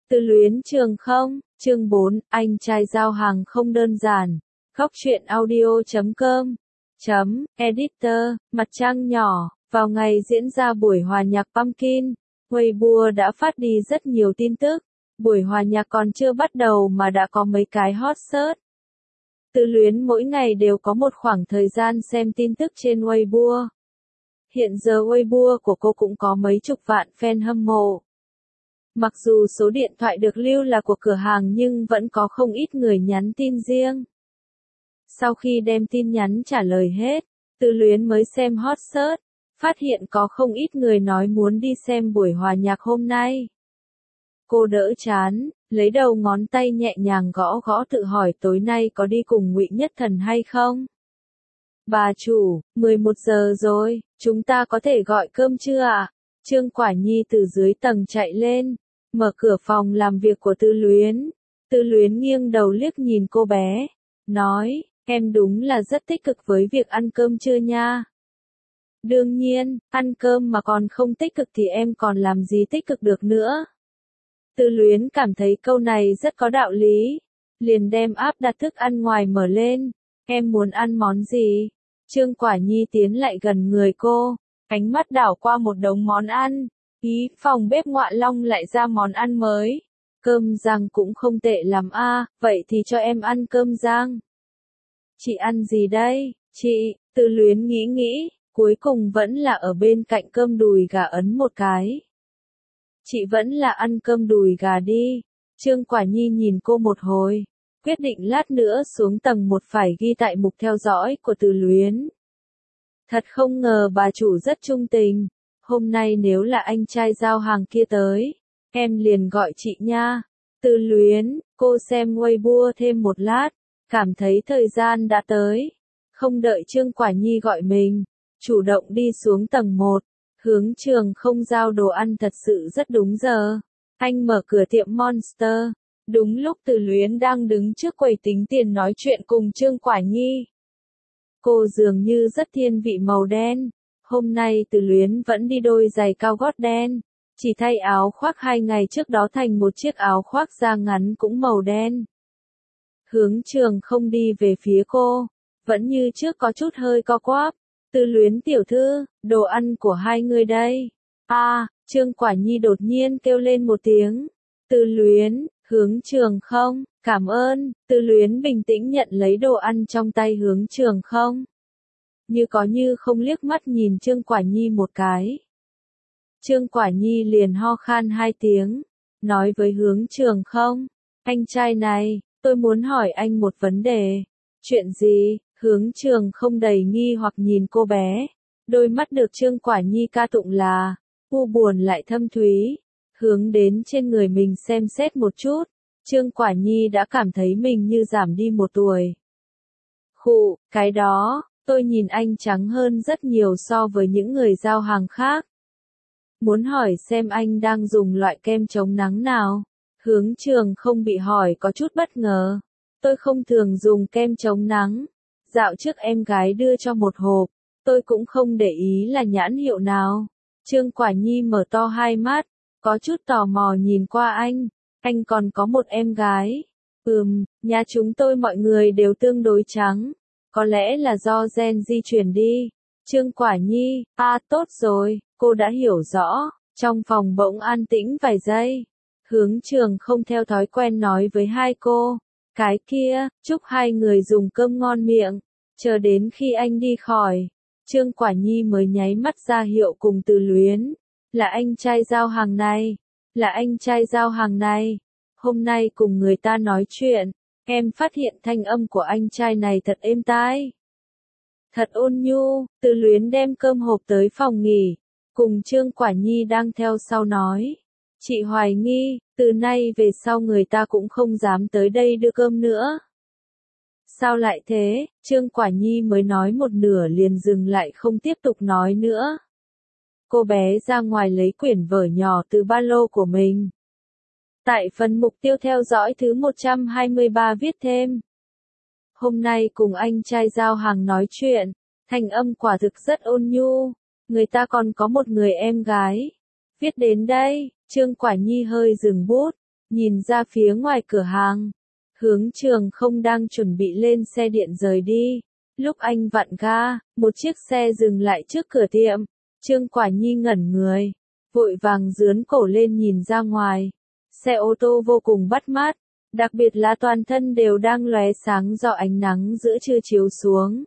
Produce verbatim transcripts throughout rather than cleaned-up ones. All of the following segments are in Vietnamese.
Từ luyến trường không, chương bốn, anh trai giao hàng không đơn giản. Góc truyện audio chấm com chấm editor, mặt trăng nhỏ, vào ngày diễn ra buổi hòa nhạc Pumpkin, Weibo đã phát đi rất nhiều tin tức. Buổi hòa nhạc còn chưa bắt đầu mà đã có mấy cái hot search. Từ luyến mỗi ngày đều có một khoảng thời gian xem tin tức trên Weibo. Hiện giờ Weibo của cô cũng có mấy chục vạn fan hâm mộ. Mặc dù số điện thoại được lưu là của cửa hàng nhưng vẫn có không ít người nhắn tin riêng. Sau khi đem tin nhắn trả lời hết, Từ luyến mới xem hot search, phát hiện có không ít người nói muốn đi xem buổi hòa nhạc hôm nay. Cô đỡ chán, lấy đầu ngón tay nhẹ nhàng gõ gõ tự hỏi tối nay có đi cùng Ngụy Nhất Thần hay không? Bà chủ, mười một giờ rồi, chúng ta có thể gọi cơm chưa ạ? Trương Quả Nhi từ dưới tầng chạy lên, mở cửa phòng làm việc của Tư Luyến. Tư Luyến nghiêng đầu liếc nhìn cô bé, nói, em đúng là rất tích cực với việc ăn cơm trưa nha. Đương nhiên, ăn cơm mà còn không tích cực thì em còn làm gì tích cực được nữa. Tư Luyến cảm thấy câu này rất có đạo lý, liền đem áp đặt thức ăn ngoài mở lên. Em muốn ăn món gì? Trương Quả Nhi tiến lại gần người cô, ánh mắt đảo qua một đống món ăn. Ý, phòng bếp Ngoại Long lại ra món ăn mới. Cơm rang cũng không tệ lắm a, à, vậy thì cho em ăn cơm rang. Chị ăn gì đây? Chị, Tư Luyến nghĩ nghĩ, cuối cùng vẫn là ở bên cạnh cơm đùi gà ấn một cái. Chị vẫn là ăn cơm đùi gà đi. Trương Quả Nhi nhìn cô một hồi, quyết định lát nữa xuống tầng một phải ghi tại mục theo dõi của Từ Luyến. Thật không ngờ bà chủ rất trung tình. Hôm nay nếu là anh trai giao hàng kia tới, em liền gọi chị nha. Từ luyến, cô xem Weibo thêm một lát, cảm thấy thời gian đã tới. Không đợi Trương Quả Nhi gọi mình, chủ động đi xuống tầng một, hướng trường không giao đồ ăn thật sự rất đúng giờ. Anh mở cửa tiệm Monster, đúng lúc Từ luyến đang đứng trước quầy tính tiền nói chuyện cùng Trương Quả Nhi. Cô dường như rất thiên vị màu đen. Hôm nay Từ luyến vẫn đi đôi giày cao gót đen, chỉ thay áo khoác hai ngày trước đó thành một chiếc áo khoác da ngắn cũng màu đen. Hướng trường không đi về phía cô, vẫn như trước có chút hơi co quắp. Từ luyến tiểu thư, đồ ăn của hai người đây. A, à, Trương Quả Nhi đột nhiên kêu lên một tiếng. Từ luyến, hướng trường không, cảm ơn. Từ luyến bình tĩnh nhận lấy đồ ăn trong tay hướng trường không. Như có như không liếc mắt nhìn Trương Quả Nhi một cái. Trương Quả Nhi liền ho khan hai tiếng, nói với hướng trường không, anh trai này, tôi muốn hỏi anh một vấn đề. Chuyện gì? Hướng trường không đầy nghi hoặc nhìn cô bé, đôi mắt được Trương Quả Nhi ca tụng là, u buồn lại thâm thúy, hướng đến trên người mình xem xét một chút, Trương Quả Nhi đã cảm thấy mình như giảm đi một tuổi. Khụ, cái đó. Tôi nhìn anh trắng hơn rất nhiều so với những người giao hàng khác. Muốn hỏi xem anh đang dùng loại kem chống nắng nào? Hướng trường không bị hỏi có chút bất ngờ. Tôi không thường dùng kem chống nắng. Dạo trước em gái đưa cho một hộp. Tôi cũng không để ý là nhãn hiệu nào. Trương Quả Nhi mở to hai mắt, có chút tò mò nhìn qua anh. Anh còn có một em gái. Ừm, nhà chúng tôi mọi người đều tương đối trắng. Có lẽ là do gen di chuyển đi. Trương Quả Nhi, a à, tốt rồi, cô đã hiểu rõ. Trong phòng bỗng an tĩnh vài giây. Hướng trường không theo thói quen nói với hai cô. Cái kia, chúc hai người dùng cơm ngon miệng. Chờ đến khi anh đi khỏi, Trương Quả Nhi mới nháy mắt ra hiệu cùng Từ luyến. Là anh trai giao hàng này. Là anh trai giao hàng này. Hôm nay cùng người ta nói chuyện. Em phát hiện thanh âm của anh trai này thật êm tai. Thật ôn nhu. Từ luyến đem cơm hộp tới phòng nghỉ, cùng Trương Quả Nhi đang theo sau nói. Chị hoài nghi, từ nay về sau người ta cũng không dám tới đây đưa cơm nữa. Sao lại thế? Trương Quả Nhi mới nói một nửa liền dừng lại không tiếp tục nói nữa. Cô bé ra ngoài lấy quyển vở nhỏ từ ba lô của mình. Tại phần mục tiêu theo dõi thứ một trăm hai mươi ba viết thêm. Hôm nay cùng anh trai giao hàng nói chuyện, thanh âm quả thực rất ôn nhu, người ta còn có một người em gái. Viết đến đây, Trương Quả Nhi hơi dừng bút, nhìn ra phía ngoài cửa hàng. Hướng Trường không đang chuẩn bị lên xe điện rời đi. Lúc anh vặn ga, một chiếc xe dừng lại trước cửa tiệm. Trương Quả Nhi ngẩn người, vội vàng dướn cổ lên nhìn ra ngoài. Xe ô tô vô cùng bắt mắt, đặc biệt là toàn thân đều đang lóe sáng do ánh nắng giữa trưa chiếu xuống.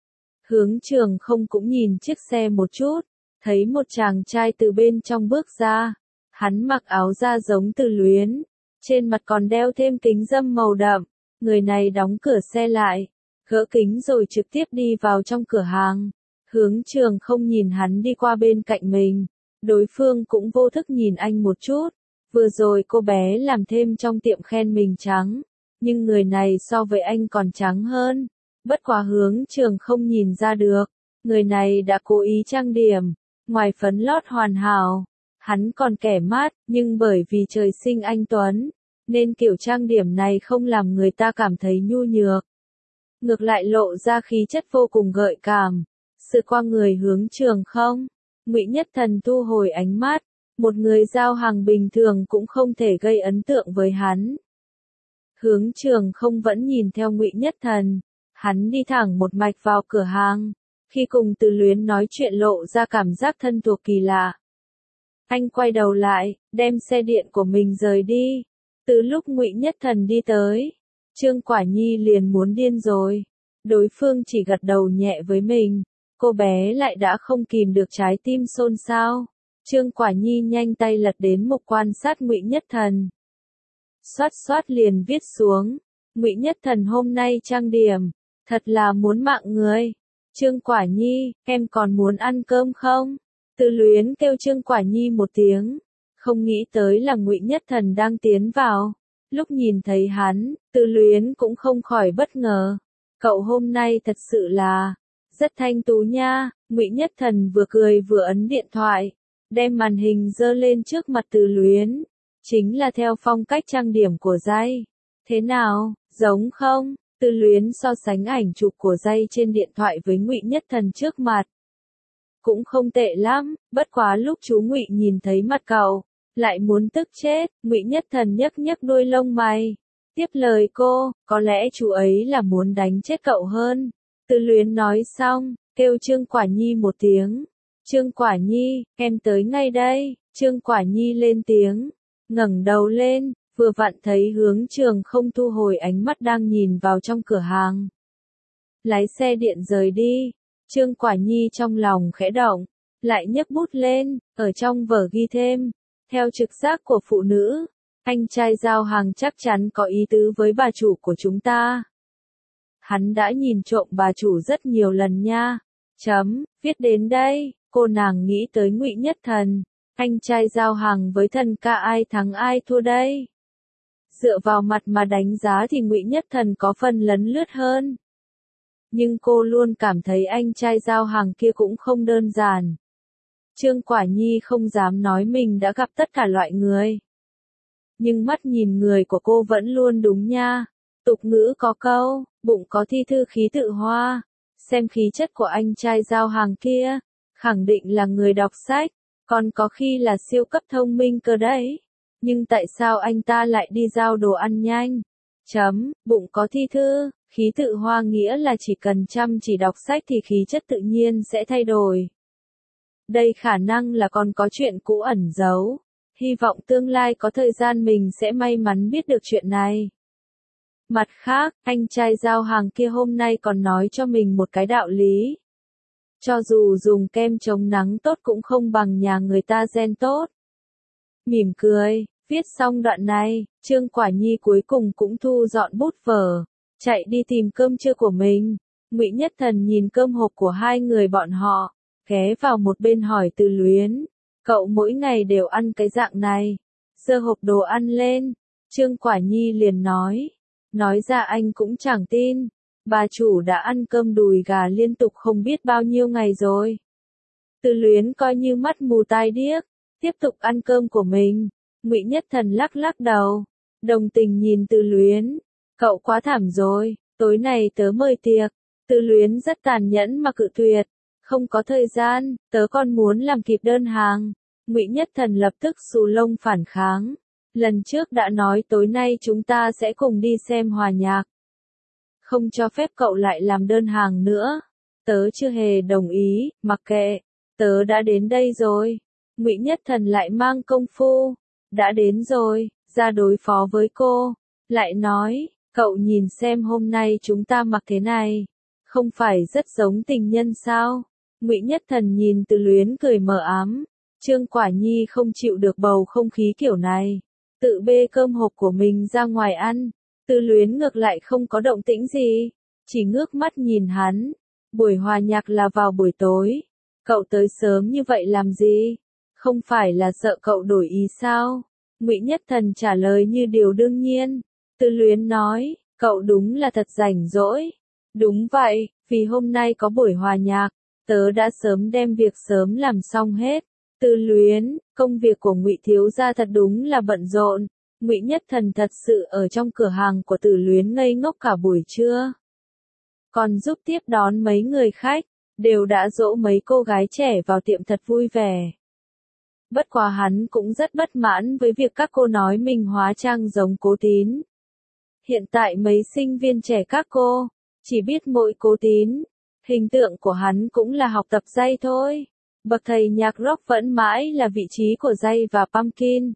Hướng Trường không cũng nhìn chiếc xe một chút, thấy một chàng trai từ bên trong bước ra. Hắn mặc áo da giống Từ Luyến, trên mặt còn đeo thêm kính râm màu đậm. Người này đóng cửa xe lại, gỡ kính rồi trực tiếp đi vào trong cửa hàng. Hướng Trường không nhìn hắn đi qua bên cạnh mình, đối phương cũng vô thức nhìn anh một chút. Vừa rồi cô bé làm thêm trong tiệm khen mình trắng, nhưng người này so với anh còn trắng hơn. Bất quá Hướng Trường không nhìn ra được, người này đã cố ý trang điểm, ngoài phấn lót hoàn hảo. Hắn còn kẻ mát, nhưng bởi vì trời sinh anh tuấn, nên kiểu trang điểm này không làm người ta cảm thấy nhu nhược. Ngược lại lộ ra khí chất vô cùng gợi cảm. Sự qua người Hướng Trường không, Ngụy Nhất Thần thu hồi ánh mắt, một người giao hàng bình thường cũng không thể gây ấn tượng với hắn. Hướng Trường không vẫn nhìn theo Ngụy Nhất Thần, hắn đi thẳng một mạch vào cửa hàng, khi cùng Từ Luyến nói chuyện lộ ra cảm giác thân thuộc kỳ lạ. Anh quay đầu lại, đem xe điện của mình rời đi. Từ lúc Ngụy Nhất Thần đi tới, Trương Quả Nhi liền muốn điên rồi. Đối phương chỉ gật đầu nhẹ với mình, cô bé lại đã không kìm được trái tim xôn xao. Trương Quả Nhi nhanh tay lật đến mục quan sát Ngụy Nhất Thần. Xoát xoát liền viết xuống, Ngụy Nhất Thần hôm nay trang điểm, thật là muốn mạng người. Trương Quả Nhi, em còn muốn ăn cơm không? Từ Luyến kêu Trương Quả Nhi một tiếng, không nghĩ tới là Ngụy Nhất Thần đang tiến vào. Lúc nhìn thấy hắn, Từ Luyến cũng không khỏi bất ngờ. Cậu hôm nay thật sự là rất thanh tú nha. Ngụy Nhất Thần vừa cười vừa ấn điện thoại, đem màn hình giơ lên trước mặt Từ Luyến. Chính là theo phong cách trang điểm của Giai. Thế nào, giống không? Từ Luyến so sánh ảnh chụp của Giai trên điện thoại với Ngụy Nhất Thần trước mặt. Cũng không tệ lắm, bất quá lúc chú Ngụy nhìn thấy mặt cậu, lại muốn tức chết. Ngụy Nhất Thần nhấc nhấc đuôi lông mày, tiếp lời cô, có lẽ chú ấy là muốn đánh chết cậu hơn. Từ Luyến nói xong, kêu Trương Quả Nhi một tiếng. Trương Quả Nhi, em tới ngay đây. Trương Quả Nhi lên tiếng, ngẩng đầu lên, vừa vặn thấy Hướng Trường không thu hồi ánh mắt đang nhìn vào trong cửa hàng. Lái xe điện rời đi. Trương Quả Nhi trong lòng khẽ động, lại nhấc bút lên, ở trong vở ghi thêm. Theo trực giác của phụ nữ, anh trai giao hàng chắc chắn có ý tứ với bà chủ của chúng ta. Hắn đã nhìn trộm bà chủ rất nhiều lần nha. Chấm, viết đến đây, cô nàng nghĩ tới Ngụy Nhất Thần. Anh trai giao hàng với thần ca ai thắng ai thua đây? Dựa vào mặt mà đánh giá thì Ngụy Nhất Thần có phần lấn lướt hơn. Nhưng cô luôn cảm thấy anh trai giao hàng kia cũng không đơn giản. Trương Quả Nhi không dám nói mình đã gặp tất cả loại người. Nhưng mắt nhìn người của cô vẫn luôn đúng nha. Tục ngữ có câu, bụng có thi thư khí tự hoa. Xem khí chất của anh trai giao hàng kia, khẳng định là người đọc sách, còn có khi là siêu cấp thông minh cơ đấy. Nhưng tại sao anh ta lại đi giao đồ ăn nhanh? Chấm, bụng có thi thư, khí tự hoa nghĩa là chỉ cần chăm chỉ đọc sách thì khí chất tự nhiên sẽ thay đổi. Đây khả năng là còn có chuyện cũ ẩn giấu. Hy vọng tương lai có thời gian mình sẽ may mắn biết được chuyện này. Mặt khác, anh trai giao hàng kia hôm nay còn nói cho mình một cái đạo lý. Cho dù dùng kem chống nắng tốt cũng không bằng nhà người ta gen tốt. Mỉm cười, viết xong đoạn này, Trương Quả Nhi cuối cùng cũng thu dọn bút vở, chạy đi tìm cơm trưa của mình. Ngụy Nhất Thần nhìn cơm hộp của hai người bọn họ, ghé vào một bên hỏi Từ Luyến, cậu mỗi ngày đều ăn cái dạng này? Giơ hộp đồ ăn lên, Trương Quả Nhi liền nói, nói ra anh cũng chẳng tin, bà chủ đã ăn cơm đùi gà liên tục không biết bao nhiêu ngày rồi. Từ Luyến coi như mắt mù tai điếc, tiếp tục ăn cơm của mình. Ngụy Nhất Thần lắc lắc đầu, đồng tình nhìn Từ Luyến, cậu quá thảm rồi, tối nay tớ mời tiệc. Từ Luyến rất tàn nhẫn mà cự tuyệt, không có thời gian, tớ còn muốn làm kịp đơn hàng. Ngụy Nhất Thần lập tức xù lông phản kháng, Lần trước đã nói tối nay chúng ta sẽ cùng đi xem hòa nhạc. Không cho phép cậu lại làm đơn hàng nữa. Tớ chưa hề đồng ý, mặc kệ. Tớ đã đến đây rồi. Ngụy Nhất Thần lại mang công phu. Đã đến rồi, ra đối phó với cô. Lại nói, cậu nhìn xem hôm nay chúng ta mặc thế này. Không phải rất giống tình nhân sao? Ngụy Nhất Thần nhìn Từ Luyến cười mờ ám. Trương Quả Nhi không chịu được bầu không khí kiểu này. Tự bê cơm hộp của mình ra ngoài ăn. Từ Luyến ngược lại không có động tĩnh gì. Chỉ ngước mắt nhìn hắn. Buổi hòa nhạc là vào buổi tối. Cậu tới sớm như vậy làm gì? Không phải là sợ cậu đổi ý sao? Ngụy Nhất Thần trả lời như điều đương nhiên. Từ Luyến nói, cậu đúng là thật rảnh rỗi. Đúng vậy, vì hôm nay có buổi hòa nhạc, tớ đã sớm đem việc sớm làm xong hết. Từ Luyến, công việc của Ngụy thiếu gia thật đúng là bận rộn. Ngụy Nhất Thần thật sự ở trong cửa hàng của Từ Luyến ngây ngốc cả buổi trưa. Còn giúp tiếp đón mấy người khách, đều đã dỗ mấy cô gái trẻ vào tiệm thật vui vẻ. Bất quá hắn cũng rất bất mãn với việc các cô nói mình hóa trang giống Cố Tín. Hiện tại mấy sinh viên trẻ các cô, chỉ biết mỗi Cố Tín, hình tượng của hắn cũng là học tập Jay thôi. Bậc thầy nhạc rock vẫn mãi là vị trí của Jay và Pumpkin.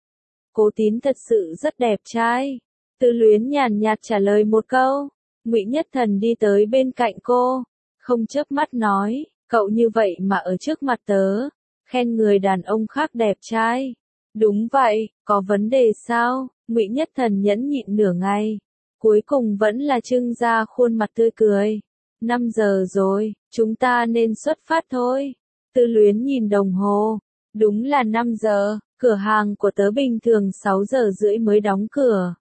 Cố Tín thật sự rất đẹp trai. Từ Luyến nhàn nhạt trả lời một câu. Ngụy Nhất Thần đi tới bên cạnh cô, không chớp mắt nói, cậu như vậy mà ở trước mặt tớ, khen người đàn ông khác đẹp trai. Đúng vậy, có vấn đề sao? Ngụy Nhất Thần nhẫn nhịn nửa ngày, cuối cùng vẫn là trưng ra khuôn mặt tươi cười. Năm giờ rồi, chúng ta nên xuất phát thôi. Từ Luyến nhìn đồng hồ, đúng là năm giờ, cửa hàng của tớ bình thường sáu giờ rưỡi mới đóng cửa.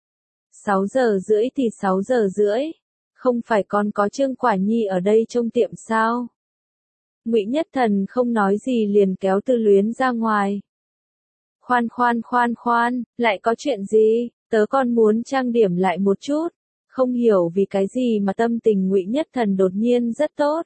sáu giờ rưỡi thì sáu giờ rưỡi, không phải còn có Trương Quả Nhi ở đây trông tiệm sao? Ngụy Nhất Thần không nói gì liền kéo Từ Luyến ra ngoài. Khoan khoan khoan khoan, lại có chuyện gì? Tớ còn muốn trang điểm lại một chút. Không hiểu vì cái gì mà tâm tình Ngụy Nhất Thần đột nhiên rất tốt.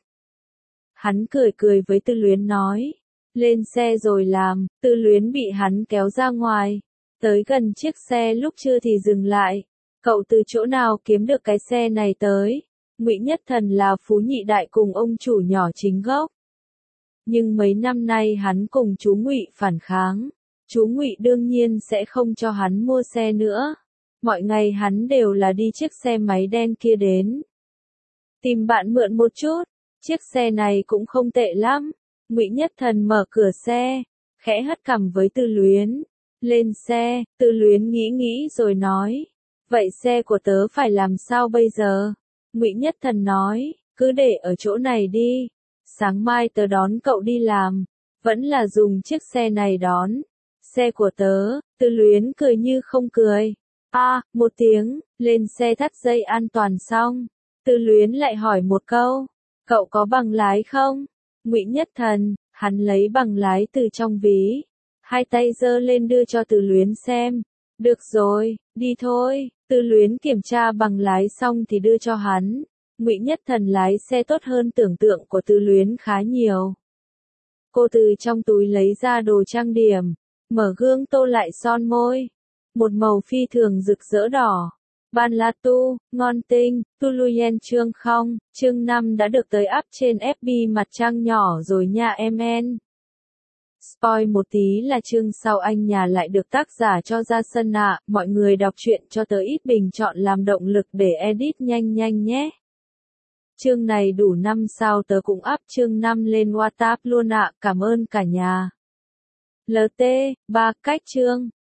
Hắn cười cười với Từ Luyến nói, lên xe rồi làm. Từ Luyến bị hắn kéo ra ngoài, tới gần chiếc xe lúc trưa thì dừng lại. Cậu từ chỗ nào kiếm được cái xe này tới? Ngụy Nhất Thần là phú nhị đại cùng ông chủ nhỏ chính gốc. Nhưng mấy năm nay hắn cùng chú Ngụy phản kháng, chú Ngụy đương nhiên sẽ không cho hắn mua xe nữa. Mọi ngày hắn đều là đi chiếc xe máy đen kia đến. Tìm bạn mượn một chút, chiếc xe này cũng không tệ lắm. Ngụy Nhất Thần mở cửa xe, khẽ hất cằm với Từ Luyến. Lên xe, Từ Luyến nghĩ nghĩ rồi nói, vậy xe của tớ phải làm sao bây giờ? Ngụy Nhất Thần nói, cứ để ở chỗ này đi. Sáng mai tớ đón cậu đi làm, vẫn là dùng chiếc xe này đón. Xe của tớ. Từ Luyến cười như không cười. A, à, một tiếng, lên xe thắt dây an toàn xong. Từ Luyến lại hỏi một câu, cậu có bằng lái không? Ngụy Nhất Thần, hắn lấy bằng lái từ trong ví, hai tay giơ lên đưa cho Từ Luyến xem. Được rồi, đi thôi. Từ Luyến kiểm tra bằng lái xong thì đưa cho hắn. Ngụy Nhất Thần lái xe tốt hơn tưởng tượng của Từ Luyến khá nhiều. Cô từ trong túi lấy ra đồ trang điểm, mở gương tô lại son môi. Một màu phi thường rực rỡ đỏ. Ban La Tu, ngon tinh, Tuluyen chương không, chương năm đã được tới up trên ép bê mặt trăng nhỏ rồi nha em en. Spoil một tí là chương sau anh nhà lại được tác giả cho ra sân ạ, à. Mọi người đọc truyện cho tớ ít bình chọn làm động lực để edit nhanh nhanh nhé. Chương này đủ năm sao tớ cũng up chương năm lên WhatsApp luôn ạ, à. Cảm ơn cả nhà. lờ tê, ba cách chương.